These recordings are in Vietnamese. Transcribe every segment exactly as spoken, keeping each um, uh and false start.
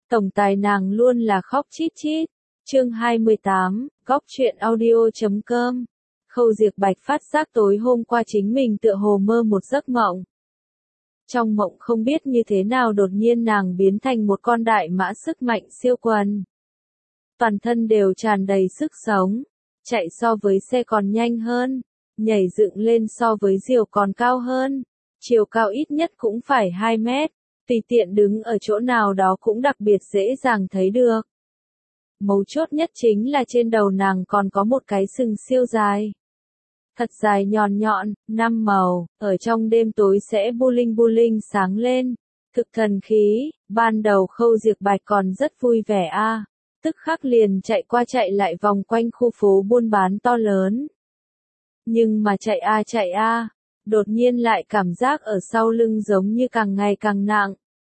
Tổng tài nàng luôn là khóc chít chít. Chương hai mươi tám, góc truyện audio chấm com. Khâu Diệp Bạch phát giác tối hôm qua chính mình tựa hồ mơ một giấc mộng. Trong mộng không biết như thế nào đột nhiên nàng biến thành một con đại mã sức mạnh siêu quần. Toàn thân đều tràn đầy sức sống, chạy so với xe còn nhanh hơn, nhảy dựng lên so với diều còn cao hơn, chiều cao ít nhất cũng phải hai mét, tùy tiện đứng ở chỗ nào đó cũng đặc biệt dễ dàng thấy được. Mấu chốt nhất chính là trên đầu nàng còn có một cái sừng siêu dài. Thật dài nhọn nhọn, năm màu, ở trong đêm tối sẽ bu linh bu linh sáng lên. Thực thần khí, ban đầu Khâu Diệp Bạch còn rất vui vẻ a, à. Tức khắc liền chạy qua chạy lại vòng quanh khu phố buôn bán to lớn. Nhưng mà chạy a chạy a, đột nhiên lại cảm giác ở sau lưng giống như càng ngày càng nặng.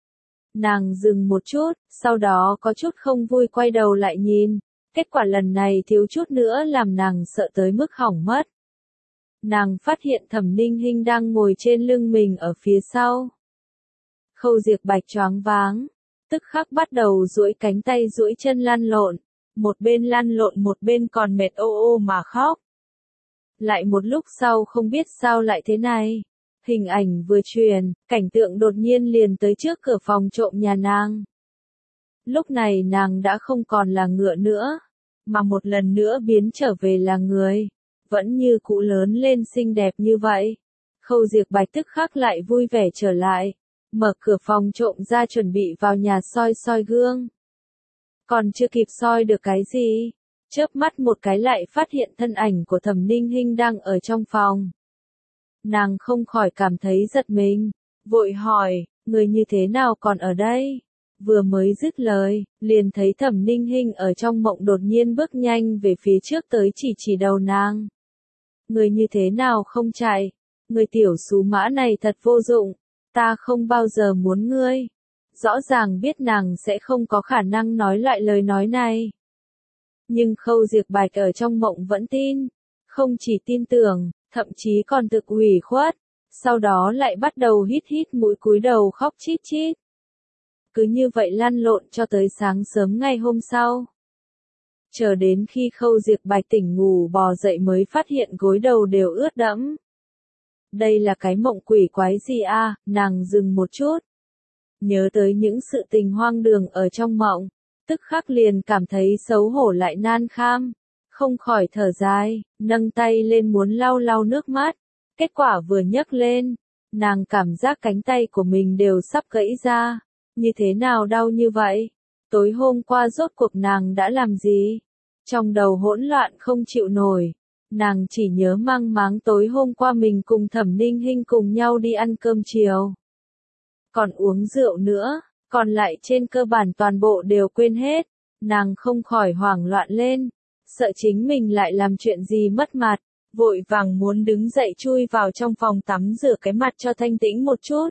Nàng dừng một chút, sau đó có chút không vui quay đầu lại nhìn, kết quả lần này thiếu chút nữa làm nàng sợ tới mức hỏng mất. Nàng phát hiện Thẩm Ninh Hinh đang ngồi trên lưng mình ở phía sau. Khâu Diệp Bạch choáng váng, tức khắc bắt đầu duỗi cánh tay duỗi chân lăn lộn, một bên lăn lộn một bên còn mệt ô ô mà khóc. Lại một lúc sau không biết sao lại thế này. Hình ảnh vừa truyền, cảnh tượng đột nhiên liền tới trước cửa phòng trộm nhà nàng. Lúc này nàng đã không còn là ngựa nữa, mà một lần nữa biến trở về là người, vẫn như cũ lớn lên xinh đẹp như vậy. Khâu Diệp Bạch tức khắc lại vui vẻ trở lại, mở cửa phòng trộm ra chuẩn bị vào nhà soi soi gương. Còn chưa kịp soi được cái gì, chớp mắt một cái lại phát hiện thân ảnh của Thẩm Ninh Hinh đang ở trong phòng. Nàng không khỏi cảm thấy giật mình, vội hỏi, người như thế nào còn ở đây? Vừa mới dứt lời, liền thấy Thẩm Ninh Hinh ở trong mộng đột nhiên bước nhanh về phía trước tới chỉ chỉ đầu nàng. Người như thế nào không chạy? Người tiểu xú mã này thật vô dụng, ta không bao giờ muốn ngươi. Rõ ràng biết nàng sẽ không có khả năng nói lại lời nói này. Nhưng Khâu Diệp Bạch ở trong mộng vẫn tin, không chỉ tin tưởng, thậm chí còn thực ủy khuất, sau đó lại bắt đầu hít hít mũi cúi đầu khóc chít chít. Cứ như vậy lăn lộn cho tới sáng sớm ngày hôm sau. Chờ đến khi Khâu Diệp Bạch tỉnh ngủ bò dậy mới phát hiện gối đầu đều ướt đẫm. Đây là cái mộng quỷ quái gì a? À? Nàng dừng một chút. Nhớ tới những sự tình hoang đường ở trong mộng, tức khắc liền cảm thấy xấu hổ lại nan kham. Không khỏi thở dài, nâng tay lên muốn lau lau nước mắt. Kết quả vừa nhấc lên, nàng cảm giác cánh tay của mình đều sắp gãy ra. Như thế nào đau như vậy? Tối hôm qua rốt cuộc nàng đã làm gì? Trong đầu hỗn loạn không chịu nổi. Nàng chỉ nhớ mang máng tối hôm qua mình cùng Thẩm Ninh Hinh cùng nhau đi ăn cơm chiều. Còn uống rượu nữa, còn lại trên cơ bản toàn bộ đều quên hết. Nàng không khỏi hoảng loạn lên. Sợ chính mình lại làm chuyện gì mất mặt, vội vàng muốn đứng dậy chui vào trong phòng tắm rửa cái mặt cho thanh tĩnh một chút.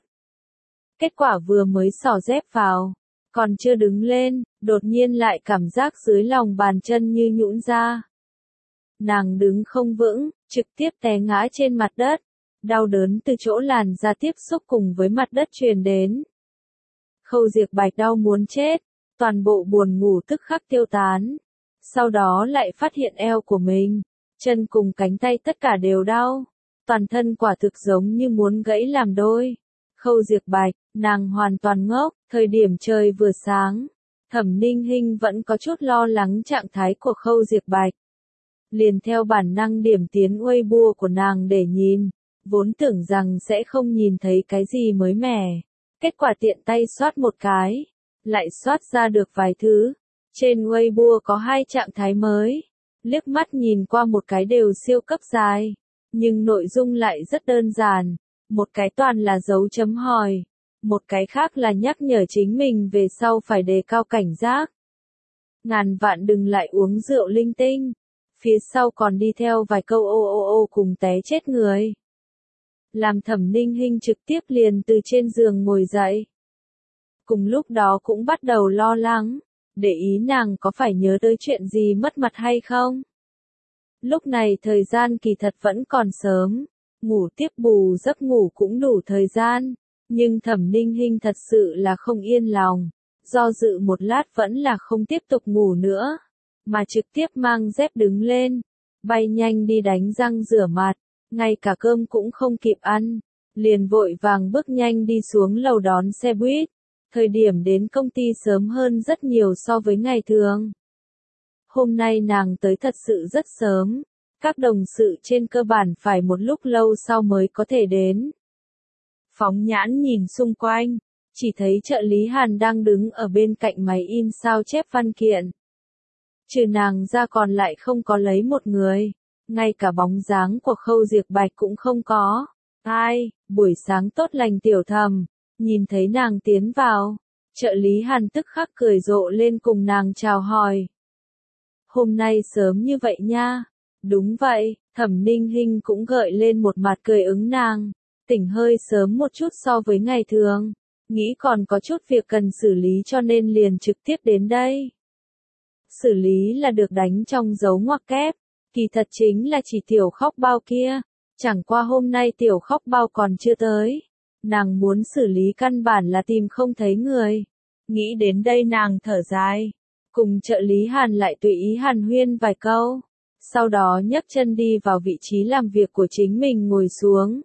Kết quả vừa mới xỏ dép vào, còn chưa đứng lên, đột nhiên lại cảm giác dưới lòng bàn chân như nhũn ra. Nàng đứng không vững, trực tiếp té ngã trên mặt đất, đau đớn từ chỗ làn da tiếp xúc cùng với mặt đất truyền đến. Khâu Diệp Bạch đau muốn chết, toàn bộ buồn ngủ tức khắc tiêu tán. Sau đó lại phát hiện eo của mình, chân cùng cánh tay tất cả đều đau, toàn thân quả thực giống như muốn gãy làm đôi. Khâu Diệp Bạch, nàng hoàn toàn ngốc, thời điểm trời vừa sáng, Thẩm Ninh Hinh vẫn có chút lo lắng trạng thái của Khâu Diệp Bạch. Liền theo bản năng điểm tiến Weibo của nàng để nhìn, vốn tưởng rằng sẽ không nhìn thấy cái gì mới mẻ. Kết quả tiện tay soát một cái, lại soát ra được vài thứ. Trên Weibo có hai trạng thái mới, liếc mắt nhìn qua một cái đều siêu cấp dài, nhưng nội dung lại rất đơn giản, một cái toàn là dấu chấm hỏi, một cái khác là nhắc nhở chính mình về sau phải đề cao cảnh giác. Ngàn vạn đừng lại uống rượu linh tinh, phía sau còn đi theo vài câu ô ô ô cùng té chết người. Làm Thẩm Ninh Hinh trực tiếp liền từ trên giường ngồi dậy. Cùng lúc đó cũng bắt đầu lo lắng. Để ý nàng có phải nhớ tới chuyện gì mất mặt hay không? Lúc này thời gian kỳ thật vẫn còn sớm, ngủ tiếp bù giấc ngủ cũng đủ thời gian, nhưng Thẩm Ninh Hinh thật sự là không yên lòng. do dự một lát vẫn là không tiếp tục ngủ nữa, mà trực tiếp mang dép đứng lên, bay nhanh đi đánh răng rửa mặt, ngay cả cơm cũng không kịp ăn, liền vội vàng bước nhanh đi xuống lầu đón xe buýt. Thời điểm đến công ty sớm hơn rất nhiều so với ngày thường. Hôm nay nàng tới thật sự rất sớm, các đồng sự trên cơ bản phải một lúc lâu sau mới có thể đến. Phóng nhãn nhìn xung quanh, chỉ thấy trợ lý Hàn đang đứng ở bên cạnh máy in sao chép văn kiện. Trừ nàng ra còn lại không có lấy một người, ngay cả bóng dáng của Khâu Diệp Bạch cũng không có. Ai, buổi sáng tốt lành tiểu thầm, nhìn thấy nàng tiến vào, trợ lý Hàn tức khắc cười rộ lên cùng nàng chào hỏi. Hôm nay sớm như vậy nha. Đúng vậy, Thẩm Ninh Hinh cũng gợi lên một mặt cười ứng nàng, tỉnh hơi sớm một chút so với ngày thường, nghĩ còn có chút việc cần xử lý cho nên liền trực tiếp đến đây. Xử lý là được đánh trong dấu ngoặc kép, kỳ thật chính là chỉ tiểu khóc bao kia, chẳng qua hôm nay tiểu khóc bao còn chưa tới, nàng muốn xử lý căn bản là tìm không thấy người. Nghĩ đến đây nàng thở dài, cùng trợ lý Hàn lại tùy ý hàn huyên vài câu. Sau đó nhấc chân đi vào vị trí làm việc của chính mình ngồi xuống.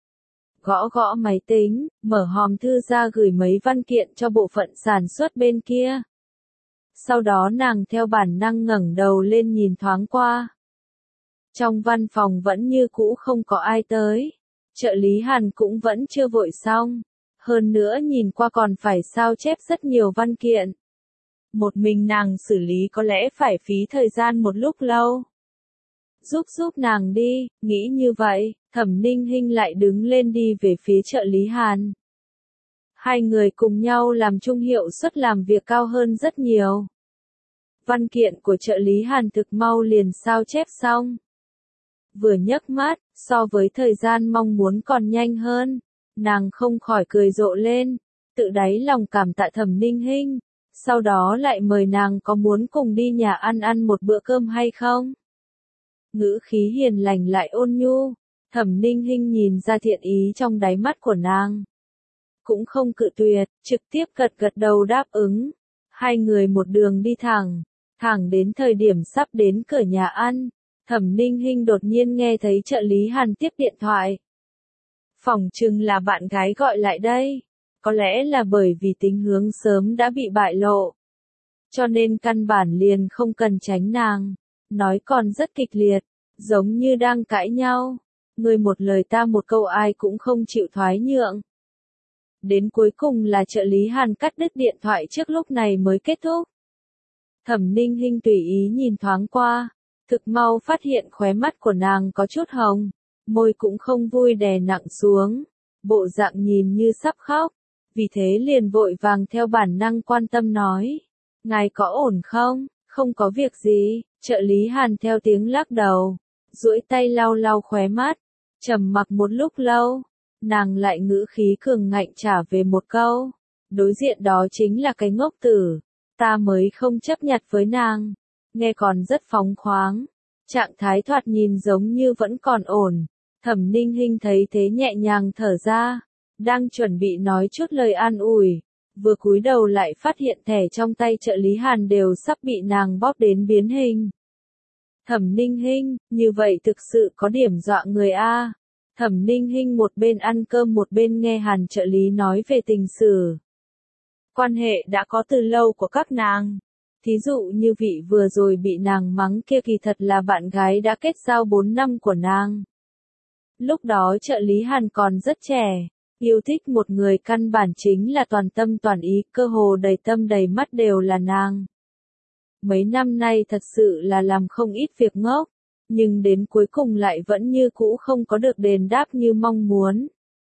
Gõ gõ máy tính, mở hòm thư ra gửi mấy văn kiện cho bộ phận sản xuất bên kia. Sau đó nàng theo bản năng ngẩng đầu lên nhìn thoáng qua. Trong văn phòng vẫn như cũ không có ai tới. Trợ lý Hàn cũng vẫn chưa vội xong. Hơn nữa nhìn qua còn phải sao chép rất nhiều văn kiện. Một mình nàng xử lý có lẽ phải phí thời gian một lúc lâu. Giúp giúp nàng đi, nghĩ như vậy, Thẩm Ninh Hinh lại đứng lên đi về phía trợ lý Hàn. Hai người cùng nhau làm chung hiệu suất làm việc cao hơn rất nhiều. Văn kiện của trợ lý Hàn thực mau liền sao chép xong. Vừa nhấc mắt, so với thời gian mong muốn còn nhanh hơn, nàng không khỏi cười rộ lên, tự đáy lòng cảm tạ Thẩm Ninh Hinh, sau đó lại mời nàng có muốn cùng đi nhà ăn ăn một bữa cơm hay không. Ngữ khí hiền lành lại ôn nhu, Thẩm Ninh Hinh nhìn ra thiện ý trong đáy mắt của nàng. Cũng không cự tuyệt, trực tiếp gật gật đầu đáp ứng. Hai người một đường đi thẳng, thẳng đến thời điểm sắp đến cửa nhà ăn, Thẩm Ninh Hinh đột nhiên nghe thấy trợ lý Hàn tiếp điện thoại. Phỏng chừng là bạn gái gọi lại đây, có lẽ là bởi vì tính hướng sớm đã bị bại lộ. Cho nên căn bản liền không cần tránh nàng. Nói còn rất kịch liệt, giống như đang cãi nhau, người một lời ta một câu ai cũng không chịu thoái nhượng. Đến cuối cùng là trợ lý Hàn cắt đứt điện thoại trước lúc này mới kết thúc. Thẩm Ninh Hinh tùy ý nhìn thoáng qua, thực mau phát hiện khóe mắt của nàng có chút hồng, môi cũng không vui đè nặng xuống, bộ dạng nhìn như sắp khóc, vì thế liền vội vàng theo bản năng quan tâm nói, ngài có ổn không? Không có việc gì. Trợ lý Hàn theo tiếng lắc đầu, duỗi tay lau lau khóe mắt, trầm mặc một lúc lâu, nàng lại ngữ khí cường ngạnh trả về một câu, đối diện đó chính là cái ngốc tử, ta mới không chấp nhặt với nàng, nghe còn rất phóng khoáng, trạng thái thoạt nhìn giống như vẫn còn ổn. Thẩm Ninh Hinh thấy thế nhẹ nhàng thở ra, đang chuẩn bị nói chút lời an ủi. Vừa cúi đầu lại phát hiện thẻ trong tay trợ lý Hàn đều sắp bị nàng bóp đến biến hình. Thẩm Ninh Hinh, như vậy thực sự có điểm dọa người a. Thẩm Ninh Hinh một bên ăn cơm một bên nghe Hàn trợ lý nói về tình sử. Quan hệ đã có từ lâu của các nàng. Thí dụ như vị vừa rồi bị nàng mắng kia kỳ thật là bạn gái đã kết giao bốn năm của nàng. Lúc đó trợ lý Hàn còn rất trẻ. Yêu thích một người căn bản chính là toàn tâm toàn ý, cơ hồ đầy tâm đầy mắt đều là nàng. Mấy năm nay thật sự là làm không ít việc ngốc, nhưng đến cuối cùng lại vẫn như cũ không có được đền đáp như mong muốn.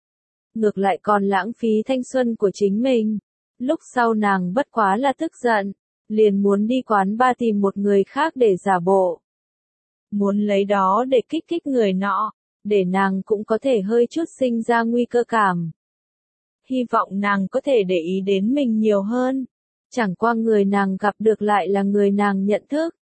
Ngược lại còn lãng phí thanh xuân của chính mình. Lúc sau nàng bất quá là tức giận, liền muốn đi quán bar tìm một người khác để giả bộ. Muốn lấy đó để kích thích người nọ. Để nàng cũng có thể hơi chút sinh ra nguy cơ cảm. Hy vọng nàng có thể để ý đến mình nhiều hơn. Chẳng qua người nàng gặp được lại là người nàng nhận thức.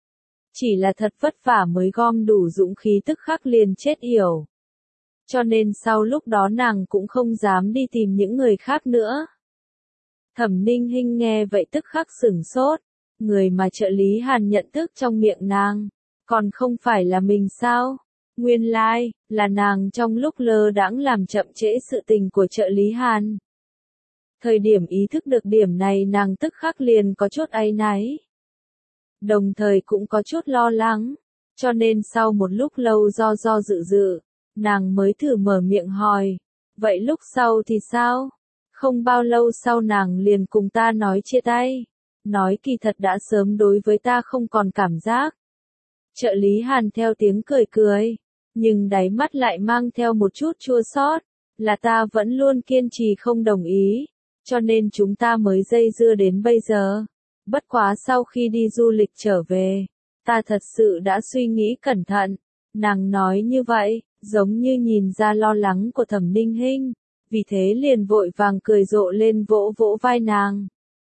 Chỉ là thật vất vả mới gom đủ dũng khí tức khắc liền chết yểu. Cho nên sau lúc đó nàng cũng không dám đi tìm những người khác nữa. Thẩm Ninh Hinh nghe vậy tức khắc sửng sốt, người mà trợ lý Hàn nhận thức trong miệng nàng, còn không phải là mình sao? Nguyên lai, like, là nàng trong lúc lơ đãng làm chậm trễ sự tình của trợ lý Hàn. Thời điểm ý thức được điểm này nàng tức khắc liền có chút áy náy. Đồng thời cũng có chút lo lắng, cho nên sau một lúc lâu do do dự dự, nàng mới thử mở miệng hỏi, vậy lúc sau thì sao? Không bao lâu sau nàng liền cùng ta nói chia tay, nói kỳ thật đã sớm đối với ta không còn cảm giác. Trợ lý Hàn theo tiếng cười cười, nhưng đáy mắt lại mang theo một chút chua xót, là ta vẫn luôn kiên trì không đồng ý, cho nên chúng ta mới dây dưa đến bây giờ. Bất quá sau khi đi du lịch trở về, ta thật sự đã suy nghĩ cẩn thận. Nàng nói như vậy, giống như nhìn ra lo lắng của Thẩm Ninh Hinh, vì thế liền vội vàng cười rộ lên vỗ vỗ vai nàng.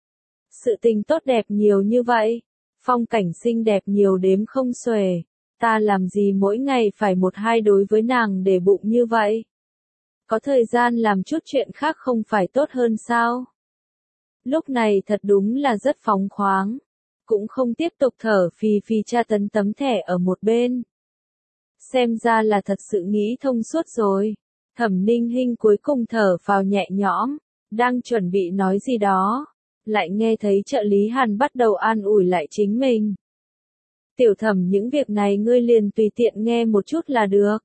Sự tình tốt đẹp nhiều như vậy, phong cảnh xinh đẹp nhiều đếm không xuể, ta làm gì mỗi ngày phải một hai đối với nàng để bụng như vậy? Có thời gian làm chút chuyện khác không phải tốt hơn sao? Lúc này thật đúng là rất phóng khoáng, cũng không tiếp tục thở phì phì tra tấn tấm thẻ ở một bên. Xem ra là thật sự nghĩ thông suốt rồi. Thẩm Ninh Hinh cuối cùng thở phào nhẹ nhõm, đang chuẩn bị nói gì đó, lại nghe thấy trợ lý Hàn bắt đầu an ủi lại chính mình. Tiểu Thẩm, những việc này ngươi liền tùy tiện nghe một chút là được.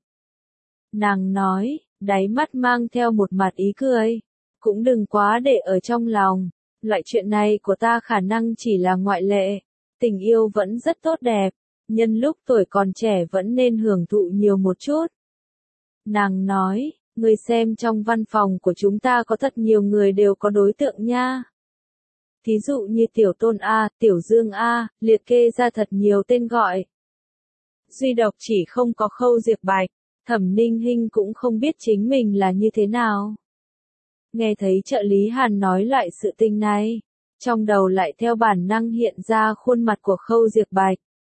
Nàng nói, đáy mắt mang theo một mặt ý cười, cũng đừng quá để ở trong lòng, loại chuyện này của ta khả năng chỉ là ngoại lệ, tình yêu vẫn rất tốt đẹp, nhân lúc tuổi còn trẻ vẫn nên hưởng thụ nhiều một chút. Nàng nói, ngươi xem trong văn phòng của chúng ta có thật nhiều người đều có đối tượng nha. Thí dụ như Tiểu Tôn A, Tiểu Dương A, liệt kê ra thật nhiều tên gọi. Duy độc chỉ không có Khâu Diệp Bạch, Thẩm Ninh Hinh cũng không biết chính mình là như thế nào. Nghe thấy trợ lý Hàn nói lại sự tình này, trong đầu lại theo bản năng hiện ra khuôn mặt của Khâu Diệp Bạch.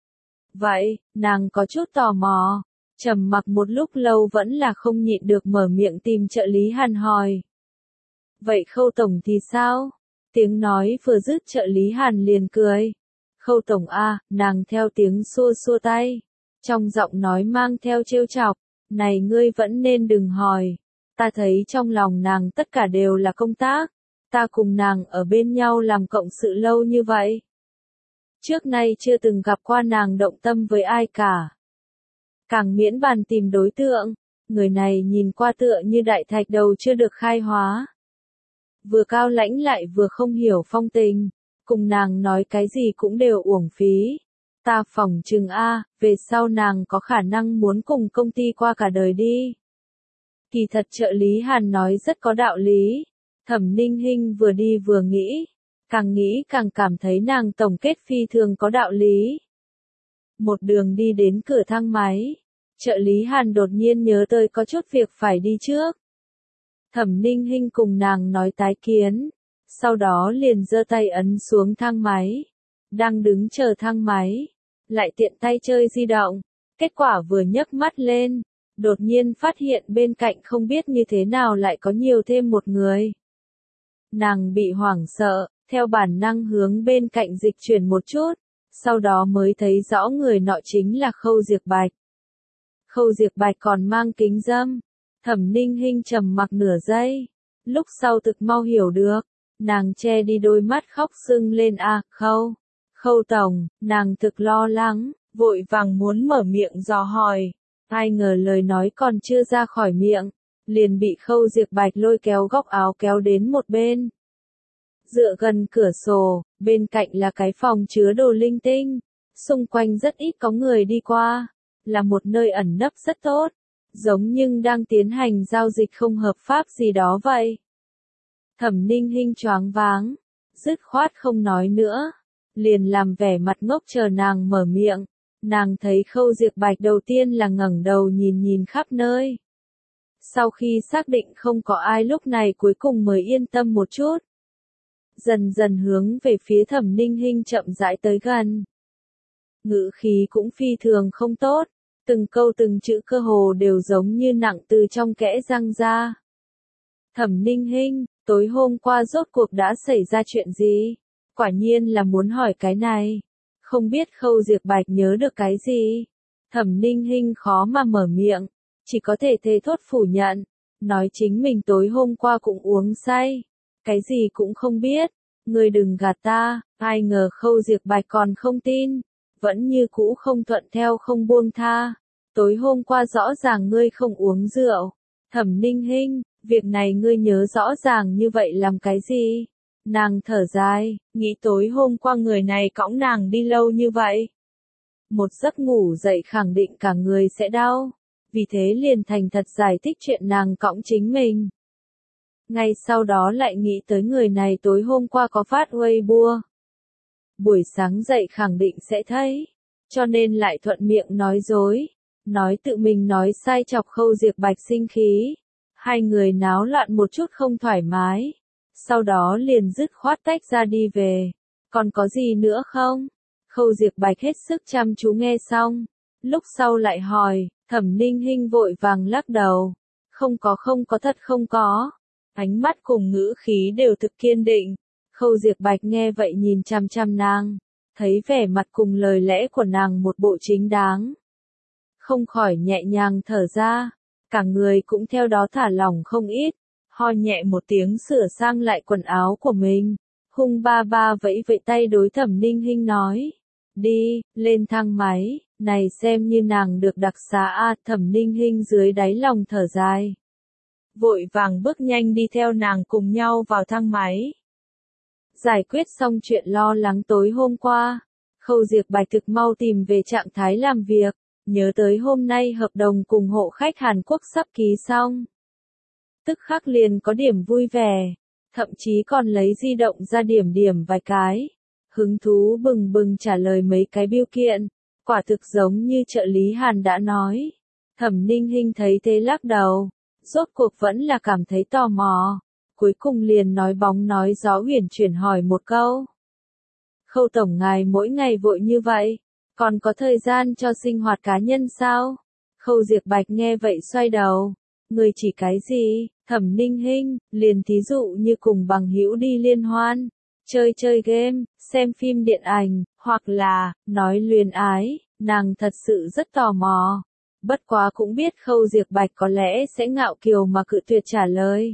Vậy, nàng có chút tò mò, trầm mặc một lúc lâu vẫn là không nhịn được mở miệng tìm trợ lý Hàn hỏi. Vậy Khâu Tổng thì sao? Tiếng nói vừa dứt trợ lý Hàn liền cười. Khâu Tổng A, nàng theo tiếng xua xua tay, trong giọng nói mang theo trêu chọc, này ngươi vẫn nên đừng hỏi. Ta thấy trong lòng nàng tất cả đều là công tác, ta cùng nàng ở bên nhau làm cộng sự lâu như vậy. Trước nay chưa từng gặp qua nàng động tâm với ai cả. Càng miễn bàn tìm đối tượng, người này nhìn qua tựa như đại thạch đầu chưa được khai hóa. Vừa cao lãnh lại vừa không hiểu phong tình, cùng nàng nói cái gì cũng đều uổng phí. Ta phỏng chừng A, về sau nàng có khả năng muốn cùng công ty qua cả đời đi. Kỳ thật trợ lý Hàn nói rất có đạo lý. Thẩm Ninh Hinh vừa đi vừa nghĩ, càng nghĩ càng cảm thấy nàng tổng kết phi thường có đạo lý. Một đường đi đến cửa thang máy, trợ lý Hàn đột nhiên nhớ tới có chút việc phải đi trước. Thẩm Ninh Hinh cùng nàng nói tái kiến, sau đó liền giơ tay ấn xuống thang máy, đang đứng chờ thang máy, lại tiện tay chơi di động, kết quả vừa nhấc mắt lên, đột nhiên phát hiện bên cạnh không biết như thế nào lại có nhiều thêm một người. Nàng bị hoảng sợ, theo bản năng hướng bên cạnh dịch chuyển một chút, sau đó mới thấy rõ người nọ chính là Khâu Diệp Bạch. Khâu Diệp Bạch còn mang kính râm. Thẩm Ninh Hinh trầm mặc nửa giây, lúc sau thực mau hiểu được, nàng che đi đôi mắt khóc sưng lên a, à, Khâu, Khâu Tổng, nàng thực lo lắng, vội vàng muốn mở miệng dò hỏi, ai ngờ lời nói còn chưa ra khỏi miệng, liền bị Khâu Diệp Bạch lôi kéo góc áo kéo đến một bên. Dựa gần cửa sổ, bên cạnh là cái phòng chứa đồ linh tinh, xung quanh rất ít có người đi qua, là một nơi ẩn nấp rất tốt. Giống nhưng đang tiến hành giao dịch không hợp pháp gì đó vậy. Thẩm Ninh Hinh choáng váng, dứt khoát không nói nữa, liền làm vẻ mặt ngốc chờ nàng mở miệng. Nàng thấy Khâu Diệp Bạch đầu tiên là ngẩng đầu nhìn nhìn khắp nơi. Sau khi xác định không có ai lúc này cuối cùng mới yên tâm một chút. Dần dần hướng về phía Thẩm Ninh Hinh chậm rãi tới gần. Ngữ khí cũng phi thường không tốt. Từng câu từng chữ cơ hồ đều giống như nặng từ trong kẽ răng ra. Thẩm Ninh Hinh, Tối hôm qua rốt cuộc đã xảy ra chuyện gì? Quả nhiên là muốn hỏi cái này. Không biết Khâu Diệp Bạch nhớ được cái gì? Thẩm Ninh Hinh khó mà mở miệng, chỉ có thể thề thốt phủ nhận, nói chính mình tối hôm qua cũng uống say. Cái gì cũng không biết, ngươi đừng gạt ta, ai ngờ Khâu Diệp Bạch còn không tin, vẫn như cũ không thuận theo không buông tha. Tối hôm qua rõ ràng ngươi không uống rượu. Thẩm Ninh Hinh, việc này ngươi nhớ rõ ràng như vậy làm cái gì? Nàng thở dài, nghĩ tối hôm qua người này cõng nàng đi lâu như vậy. Một giấc ngủ dậy khẳng định cả người sẽ đau, vì thế liền thành thật giải thích chuyện nàng cõng chính mình. Ngay sau đó lại nghĩ tới người này tối hôm qua có phát Weibo. Buổi sáng dậy khẳng định sẽ thấy, cho nên lại thuận miệng nói dối, nói tự mình nói sai chọc Khâu Diệp Bạch sinh khí. Hai người náo loạn một chút không thoải mái, sau đó liền dứt khoát tách ra đi về. Còn có gì nữa không? Khâu Diệp Bạch hết sức chăm chú nghe xong, lúc sau lại hỏi, Thẩm Ninh Hinh vội vàng lắc đầu. Không có không có thật không có. Ánh mắt cùng ngữ khí đều thực kiên định. Khâu Diệp Bạch nghe vậy nhìn chăm chăm nàng, thấy vẻ mặt cùng lời lẽ của nàng một bộ chính đáng. Không khỏi nhẹ nhàng thở ra, cả người cũng theo đó thả lỏng không ít, ho nhẹ một tiếng sửa sang lại quần áo của mình, hung ba ba vẫy vẫy tay đối Thẩm Ninh Hinh nói, đi, lên thang máy, này xem như nàng được đặc xá a. Thẩm Ninh Hinh dưới đáy lòng thở dài, vội vàng bước nhanh đi theo nàng cùng nhau vào thang máy. Giải quyết xong chuyện lo lắng tối hôm qua, Khâu Diệp Bạch thực mau tìm về trạng thái làm việc, nhớ tới hôm nay hợp đồng cùng hộ khách Hàn Quốc sắp ký xong. Tức khắc liền có điểm vui vẻ, thậm chí còn lấy di động ra điểm điểm vài cái, hứng thú bừng bừng trả lời mấy cái bill kiện, quả thực giống như trợ lý Hàn đã nói. Thẩm Ninh Hinh thấy thế lắc đầu, rốt cuộc vẫn là cảm thấy tò mò, cuối cùng liền nói bóng nói gió huyền chuyển hỏi một câu. Khâu tổng ngài mỗi ngày vội như vậy, còn có thời gian cho sinh hoạt cá nhân sao? Khâu Diệp Bạch nghe vậy xoay đầu, người chỉ cái gì? Thẩm Ninh Hinh, liền thí dụ như cùng bằng hữu đi liên hoan, chơi chơi game, xem phim điện ảnh, hoặc là, nói luyến ái, nàng thật sự rất tò mò. Bất quá cũng biết Khâu Diệp Bạch có lẽ sẽ ngạo kiều mà cự tuyệt trả lời.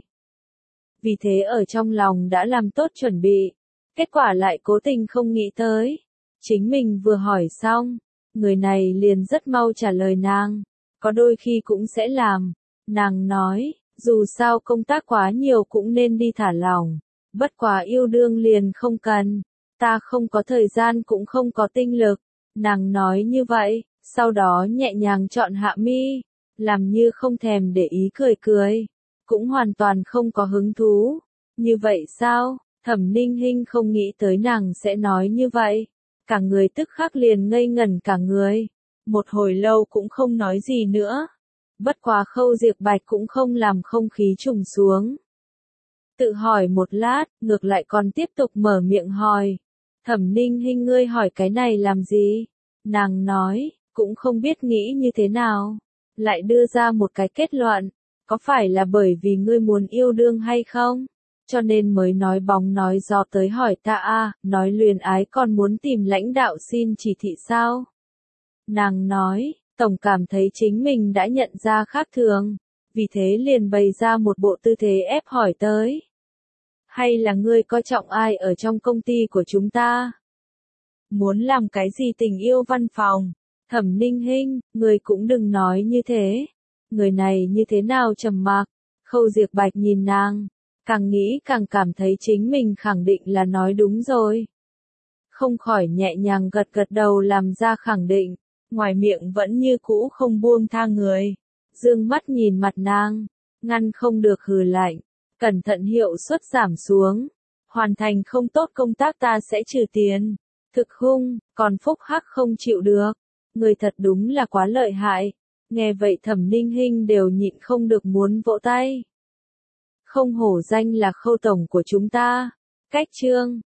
Vì thế ở trong lòng đã làm tốt chuẩn bị, kết quả lại cố tình không nghĩ tới. Chính mình vừa hỏi xong, người này liền rất mau trả lời nàng, có đôi khi cũng sẽ làm. Nàng nói, dù sao công tác quá nhiều cũng nên đi thả lỏng, bất quá yêu đương liền không cần, ta không có thời gian cũng không có tinh lực. Nàng nói như vậy, sau đó nhẹ nhàng chọn hạ mi, làm như không thèm để ý cười cười, cũng hoàn toàn không có hứng thú. Như vậy sao? Thẩm Ninh Hinh không nghĩ tới nàng sẽ nói như vậy, cả người tức khắc liền ngây ngẩn cả người, một hồi lâu cũng không nói gì nữa. Bất quá Khâu Diệp Bạch cũng không làm không khí trùng xuống. Tự hỏi một lát, ngược lại còn tiếp tục mở miệng hỏi. Thẩm Ninh Hinh ngươi hỏi cái này làm gì? Nàng nói, cũng không biết nghĩ như thế nào. Lại đưa ra một cái kết luận, có phải là bởi vì ngươi muốn yêu đương hay không? Cho nên mới nói bóng nói gió tới hỏi ta a, nói luyến ái còn muốn tìm lãnh đạo xin chỉ thị sao? Nàng nói, tổng cảm thấy chính mình đã nhận ra khác thường, vì thế liền bày ra một bộ tư thế ép hỏi tới. Hay là ngươi coi trọng ai ở trong công ty của chúng ta? Muốn làm cái gì tình yêu văn phòng? Thẩm Ninh Hinh, ngươi cũng đừng nói như thế. Người này như thế nào trầm mặc? Khâu Diệp Bạch nhìn nàng, càng nghĩ càng cảm thấy chính mình khẳng định là nói đúng rồi. Không khỏi nhẹ nhàng gật gật đầu làm ra khẳng định, ngoài miệng vẫn như cũ không buông tha người. Dương mắt nhìn mặt nàng, ngăn không được hừ lạnh, cẩn thận hiệu suất giảm xuống. Hoàn thành không tốt công tác ta sẽ trừ tiền. Thực hung, còn phúc hắc không chịu được. Người thật đúng là quá lợi hại. Nghe vậy Thẩm Ninh Hinh đều nhịn không được muốn vỗ tay. Không hổ danh là Khâu tổng của chúng ta. Cách chương